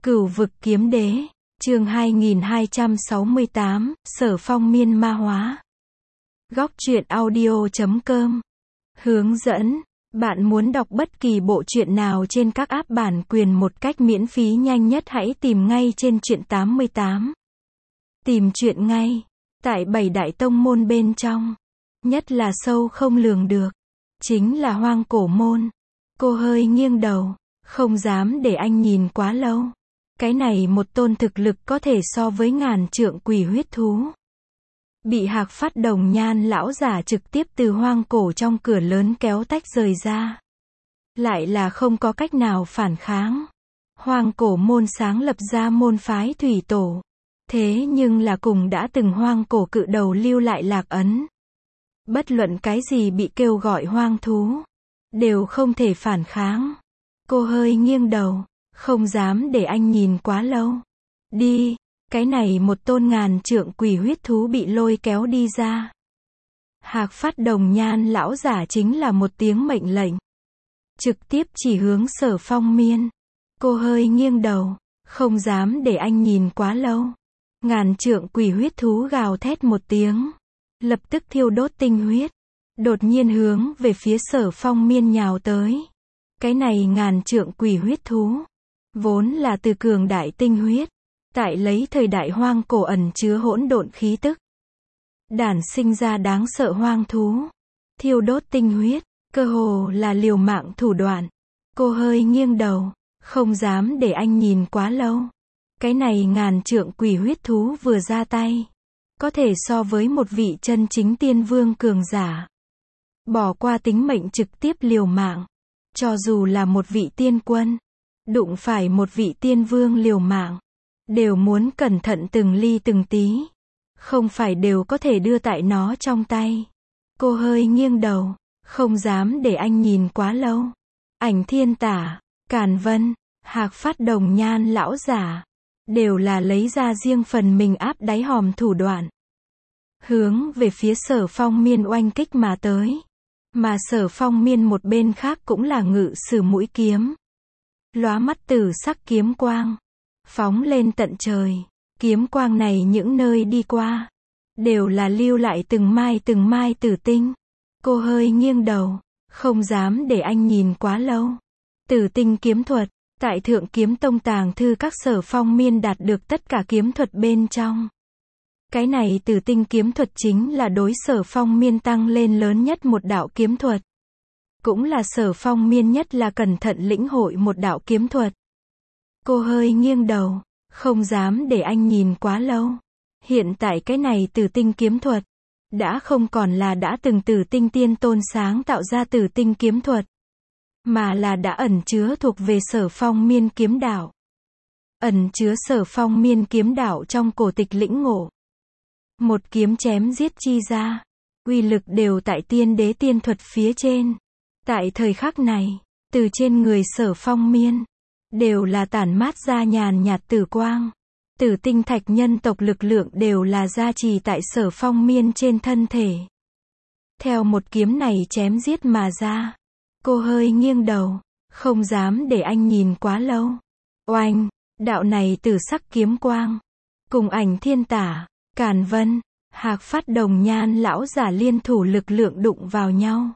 Cửu vực kiếm đế, chương 2268, Sở Phong miên ma hóa. Góc truyện audio.com. Hướng dẫn, bạn muốn đọc bất kỳ bộ truyện nào trên các app bản quyền một cách miễn phí nhanh nhất hãy tìm ngay trên truyện 88. Tìm truyện ngay, tại 7 đại tông môn bên trong, nhất là sâu không lường được, chính là Hoang Cổ môn. Cô hơi nghiêng đầu, không dám để anh nhìn quá lâu. Cái này một tôn thực lực có thể so với ngàn trượng quỷ huyết thú. Bị Hạc Phát Đồng Nhan lão giả trực tiếp từ Hoang Cổ trong cửa lớn kéo tách rời ra. Lại là không có cách nào phản kháng. Hoang Cổ môn sáng lập ra môn phái thủy tổ. Thế nhưng là cùng đã từng Hoang Cổ cự đầu lưu lại lạc ấn. Bất luận cái gì bị kêu gọi hoang thú, đều không thể phản kháng. Cô hơi nghiêng đầu, không dám để anh nhìn quá lâu. Đi, cái này một tôn ngàn trượng quỷ huyết thú bị lôi kéo đi ra. Hạc Phát Đồng Nhan lão giả chính là một tiếng mệnh lệnh. Trực tiếp chỉ hướng Sở Phong miên. Cô hơi nghiêng đầu, không dám để anh nhìn quá lâu. Ngàn trượng quỷ huyết thú gào thét một tiếng. Lập tức thiêu đốt tinh huyết. Đột nhiên hướng về phía Sở Phong miên nhào tới. Cái này ngàn trượng quỷ huyết thú. Vốn là từ cường đại tinh huyết. Tại lấy thời đại hoang cổ ẩn chứa hỗn độn khí tức. Đản sinh ra đáng sợ hoang thú. Thiêu đốt tinh huyết. Cơ hồ là liều mạng thủ đoạn. Cô hơi nghiêng đầu. Không dám để anh nhìn quá lâu. Cái này ngàn trượng quỷ huyết thú vừa ra tay. Có thể so với một vị chân chính tiên vương cường giả. Bỏ qua tính mệnh trực tiếp liều mạng. Cho dù là một vị tiên quân. Đụng phải một vị tiên vương liều mạng. Đều muốn cẩn thận từng ly từng tí. Không phải đều có thể đưa tại nó trong tay. Cô hơi nghiêng đầu. Không dám để anh nhìn quá lâu. Ảnh Thiên Tả, Càn Vân, Hạc Phát Đồng Nhan lão giả. Đều là lấy ra riêng phần mình áp đáy hòm thủ đoạn. Hướng về phía Sở Phong miên oanh kích mà tới. Mà Sở Phong miên một bên khác cũng là ngự sử mũi kiếm. Lóa mắt tử sắc kiếm quang. Phóng lên tận trời. Kiếm quang này những nơi đi qua. Đều là lưu lại từng mai tử tinh. Cô hơi nghiêng đầu. Không dám để anh nhìn quá lâu. Tử tinh kiếm thuật. Tại Thượng Kiếm Tông tàng thư các Sở Phong miên đạt được tất cả kiếm thuật bên trong. Cái này tử tinh kiếm thuật chính là đối Sở Phong miên tăng lên lớn nhất một đạo kiếm thuật. Cũng là Sở Phong miên nhất là cẩn thận lĩnh hội một đạo kiếm thuật. Cô hơi nghiêng đầu, không dám để anh nhìn quá lâu. Hiện tại cái này tử tinh kiếm thuật, đã không còn là đã từng tử tinh tiên tôn sáng tạo ra tử tinh kiếm thuật. Mà là đã ẩn chứa thuộc về Sở Phong miên kiếm đạo. Ẩn chứa Sở Phong miên kiếm đạo trong cổ tịch lĩnh ngộ. Một kiếm chém giết chi ra. Uy lực đều tại tiên đế tiên thuật phía trên. Tại thời khắc này, từ trên người Sở Phong miên, đều là tản mát ra nhàn nhạt tử quang. Tử tinh thạch nhân tộc lực lượng đều là gia trì tại Sở Phong miên trên thân thể. Theo một kiếm này chém giết mà ra. Cô hơi nghiêng đầu, không dám để anh nhìn quá lâu. Oanh, đạo này tử sắc kiếm quang. Cùng Ảnh Thiên Tả, Càn Vân, Hạc Phát Đồng Nhan lão giả liên thủ lực lượng đụng vào nhau.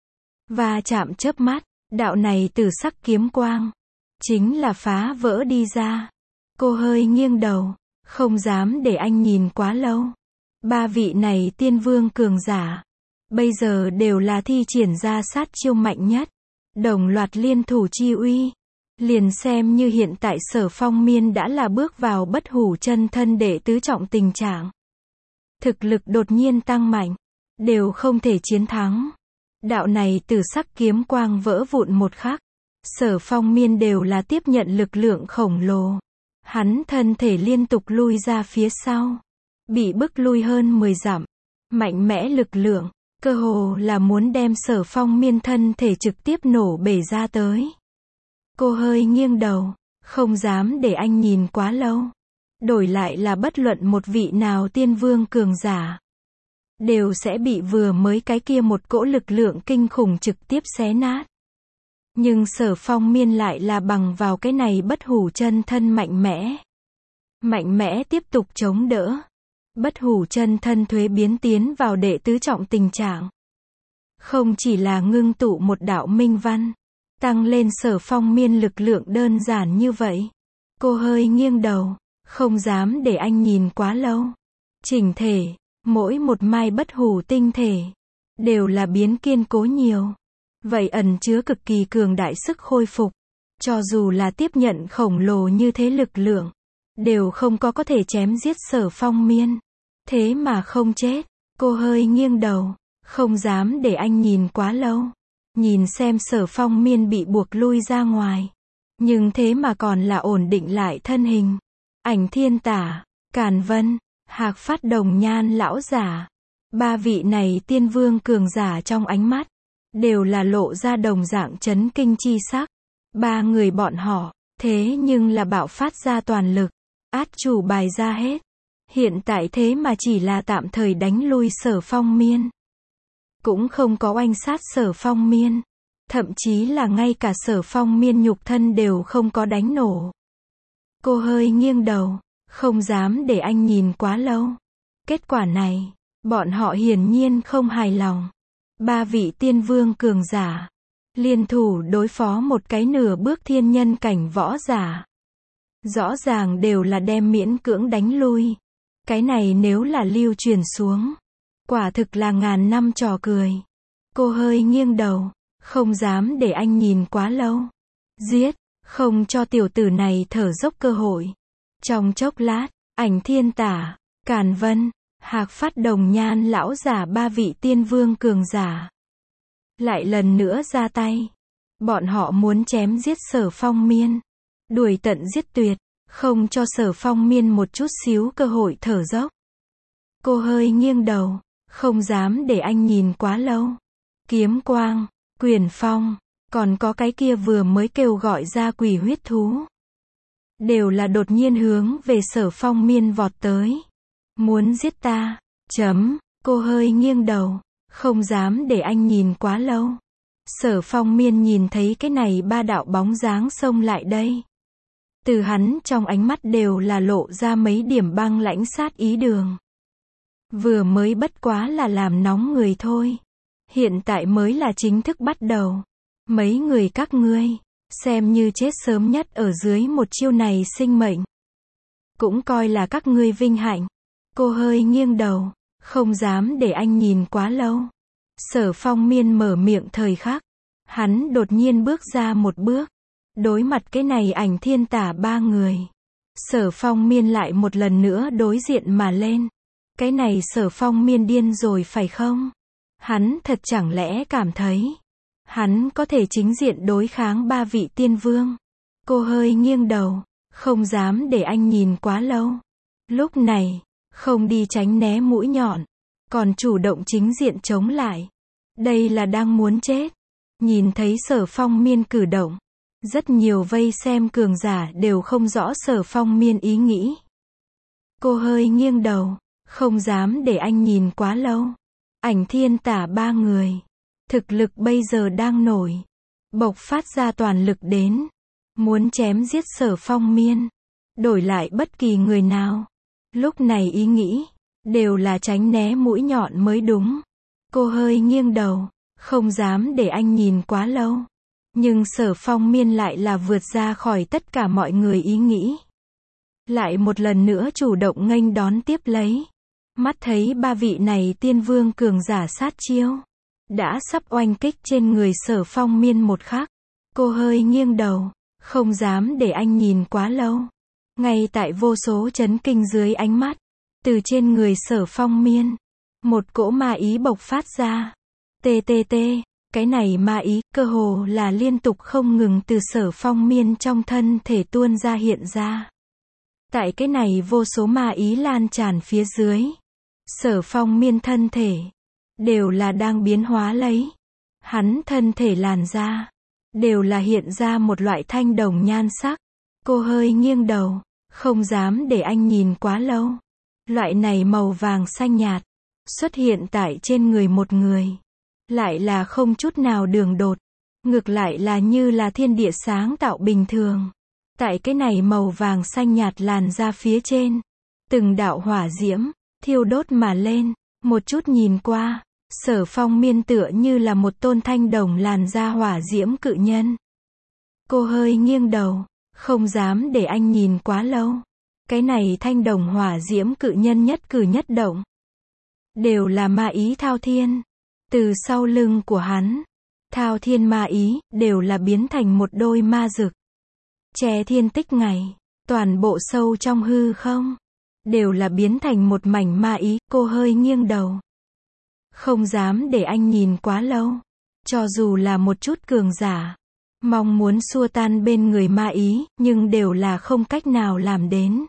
Và chạm chớp mắt, đạo này tử sắc kiếm quang. Chính là phá vỡ đi ra. Cô hơi nghiêng đầu, không dám để anh nhìn quá lâu. Ba vị này tiên vương cường giả. Bây giờ đều là thi triển ra sát chiêu mạnh nhất. Đồng loạt liên thủ chi uy. Liền xem như hiện tại Sở Phong miên đã là bước vào bất hủ chân thân đệ tứ trọng tình trạng. Thực lực đột nhiên tăng mạnh. Đều không thể chiến thắng. Đạo này tử sắc kiếm quang vỡ vụn một khắc. Sở Phong miên đều là tiếp nhận lực lượng khổng lồ. Hắn thân thể liên tục lui ra phía sau. Bị bức lui hơn 10 dặm. Mạnh mẽ lực lượng. Cơ hồ là muốn đem Sở Phong miên thân thể trực tiếp nổ bể ra tới. Cô hơi nghiêng đầu, không dám để anh nhìn quá lâu. Đổi lại là bất luận một vị nào tiên vương cường giả. Đều sẽ bị vừa mới cái kia một cỗ lực lượng kinh khủng trực tiếp xé nát. Nhưng Sở Phong Miên lại là bằng vào cái này bất hủ chân thân mạnh mẽ. Mạnh mẽ tiếp tục chống đỡ. Bất hủ chân thân thuế biến tiến vào đệ tứ trọng tình trạng. Không chỉ là ngưng tụ một đạo minh văn, tăng lên Sở Phong Miên lực lượng đơn giản như vậy. Cô hơi nghiêng đầu, không dám để anh nhìn quá lâu. Chỉnh thể, mỗi một mai bất hủ tinh thể, đều là biến kiên cố nhiều. Vậy ẩn chứa cực kỳ cường đại sức khôi phục. Cho dù là tiếp nhận khổng lồ như thế lực lượng, đều không có thể chém giết Sở Phong Miên. Thế mà không chết. Cô hơi nghiêng đầu, không dám để anh nhìn quá lâu. Nhìn xem Sở Phong Miên bị buộc lui ra ngoài. Nhưng thế mà còn là ổn định lại thân hình. Ảnh Thiên Tả, Càn Vân, Hạc Phát Đồng Nhan lão giả. Ba vị này tiên vương cường giả trong ánh mắt, đều là lộ ra đồng dạng chấn kinh chi sắc. Ba người bọn họ, thế nhưng là bạo phát ra toàn lực. Át chủ bài ra hết. Hiện tại thế mà chỉ là tạm thời đánh lui Sở Phong Miên. Cũng không có oanh sát Sở Phong Miên. Thậm chí là ngay cả Sở Phong Miên nhục thân đều không có đánh nổ. Cô hơi nghiêng đầu, không dám để anh nhìn quá lâu. Kết quả này, bọn họ hiển nhiên không hài lòng. Ba vị tiên vương cường giả, liên thủ đối phó một cái nửa bước thiên nhân cảnh võ giả. Rõ ràng đều là đem miễn cưỡng đánh lui. Cái này nếu là lưu truyền xuống, quả thực là ngàn năm trò cười. Cô hơi nghiêng đầu, không dám để anh nhìn quá lâu. Giết, không cho tiểu tử này thở dốc cơ hội. Trong chốc lát, Ảnh Thiên Tả, Càn Vân, Hạc Phát Đồng Nhan lão giả ba vị tiên vương cường giả lại lần nữa ra tay. Bọn họ muốn chém giết Sở Phong Miên, đuổi tận giết tuyệt, không cho Sở Phong Miên một chút xíu cơ hội thở dốc. Cô hơi nghiêng đầu, không dám để anh nhìn quá lâu. Kiếm quang, quyền phong, còn có cái kia vừa mới kêu gọi ra quỷ huyết thú, đều là đột nhiên hướng về Sở Phong Miên vọt tới. Muốn giết ta, chấm. Cô hơi nghiêng đầu, không dám để anh nhìn quá lâu. Sở Phong Miên nhìn thấy cái này ba đạo bóng dáng xông lại đây. Từ hắn trong ánh mắt đều là lộ ra mấy điểm băng lãnh sát ý đường. Vừa mới bất quá là làm nóng người thôi. Hiện tại mới là chính thức bắt đầu. Mấy người các ngươi, xem như chết sớm nhất ở dưới một chiêu này sinh mệnh. Cũng coi là các ngươi vinh hạnh. Cô hơi nghiêng đầu, không dám để anh nhìn quá lâu. Sở Phong Miên mở miệng thời khắc, hắn đột nhiên bước ra một bước. Đối mặt cái này Ảnh Thiên Tả ba người, Sở Phong Miên lại một lần nữa đối diện mà lên. Cái này Sở Phong Miên điên rồi phải không? Hắn thật chẳng lẽ cảm thấy hắn có thể chính diện đối kháng ba vị tiên vương? Cô hơi nghiêng đầu, không dám để anh nhìn quá lâu. Lúc này, không đi tránh né mũi nhọn, còn chủ động chính diện chống lại. Đây là đang muốn chết. Nhìn thấy Sở Phong Miên cử động, rất nhiều vây xem cường giả đều không rõ Sở Phong Miên ý nghĩ. Cô hơi nghiêng đầu, không dám để anh nhìn quá lâu. Ảnh Thiên Tả ba người, thực lực bây giờ đang nổi, bộc phát ra toàn lực đến, muốn chém giết Sở Phong Miên, đổi lại bất kỳ người nào. Lúc này ý nghĩ, đều là tránh né mũi nhọn mới đúng. Cô hơi nghiêng đầu, không dám để anh nhìn quá lâu. Nhưng Sở Phong Miên lại là vượt ra khỏi tất cả mọi người ý nghĩ. Lại một lần nữa chủ động nghênh đón tiếp lấy. Mắt thấy ba vị này tiên vương cường giả sát chiêu, đã sắp oanh kích trên người Sở Phong Miên một khắc. Cô hơi nghiêng đầu, không dám để anh nhìn quá lâu. Ngay tại vô số chấn kinh dưới ánh mắt, từ trên người Sở Phong Miên, một cỗ ma ý bộc phát ra. TTT, cái này ma ý, cơ hồ là liên tục không ngừng từ Sở Phong Miên trong thân thể tuôn ra hiện ra. Tại cái này vô số ma ý lan tràn phía dưới, Sở Phong Miên thân thể, đều là đang biến hóa lấy. Hắn thân thể làn da, đều là hiện ra một loại thanh đồng nhan sắc. Cô hơi nghiêng đầu, không dám để anh nhìn quá lâu. Loại này màu vàng xanh nhạt, xuất hiện tại trên người một người, lại là không chút nào đường đột. ngược lại là như là thiên địa sáng tạo bình thường. Tại cái này màu vàng xanh nhạt làn da phía trên, từng đạo hỏa diễm, thiêu đốt mà lên, một chút nhìn qua, Sở Phong Miên tựa như là một tôn thanh đồng làn da hỏa diễm cự nhân. Cô hơi nghiêng đầu, không dám để anh nhìn quá lâu. Cái này thanh đồng hỏa diễm cự nhân nhất cử nhất động, đều là ma ý thao thiên. Từ sau lưng của hắn, thao thiên ma ý, đều là biến thành một đôi ma rực. Che thiên tích ngày, toàn bộ sâu trong hư không, đều là biến thành một mảnh ma ý. Cô hơi nghiêng đầu, không dám để anh nhìn quá lâu. Cho dù là một chút cường giả, mong muốn xua tan bên người ma ý, nhưng đều là không cách nào làm đến.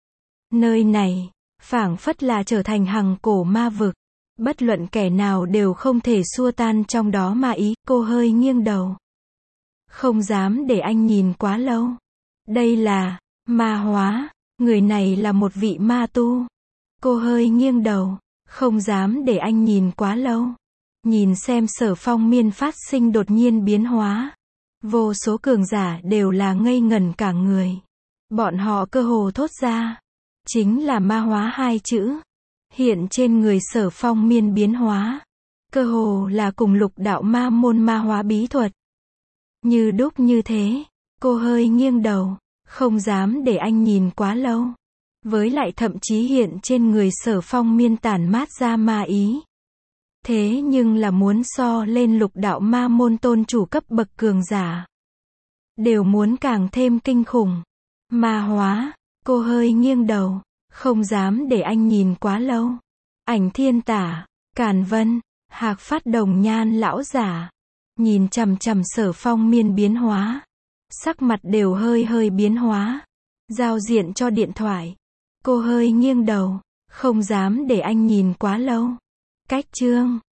Nơi này, phảng phất là trở thành hằng cổ ma vực. Bất luận kẻ nào đều không thể xua tan trong đó ma ý. Cô hơi nghiêng đầu, không dám để anh nhìn quá lâu. Đây là ma hóa, người này là một vị ma tu. Cô hơi nghiêng đầu, không dám để anh nhìn quá lâu. Nhìn xem Sở Phong Miên phát sinh đột nhiên biến hóa. Vô số cường giả đều là ngây ngẩn cả người. Bọn họ cơ hồ thốt ra, chính là ma hóa hai chữ. Hiện trên người Sở Phong Miên biến hóa, cơ hồ là cùng lục đạo ma môn ma hóa bí thuật. Như đúc như thế. Cô hơi nghiêng đầu, không dám để anh nhìn quá lâu. Với lại thậm chí hiện trên người Sở Phong Miên tản mát ra ma ý. Thế nhưng là muốn so lên lục đạo ma môn tôn chủ cấp bậc cường giả, đều muốn càng thêm kinh khủng. Ma hóa. Cô hơi nghiêng đầu, không dám để anh nhìn quá lâu. Ảnh Thiên Tả, Càn Vân, Hạc Phát Đồng Nhan lão giả, nhìn chằm chằm Sở Phong Miên biến hóa, sắc mặt đều hơi biến hóa. Giao diện cho điện thoại. Cô hơi nghiêng đầu, không dám để anh nhìn quá lâu. Cách chương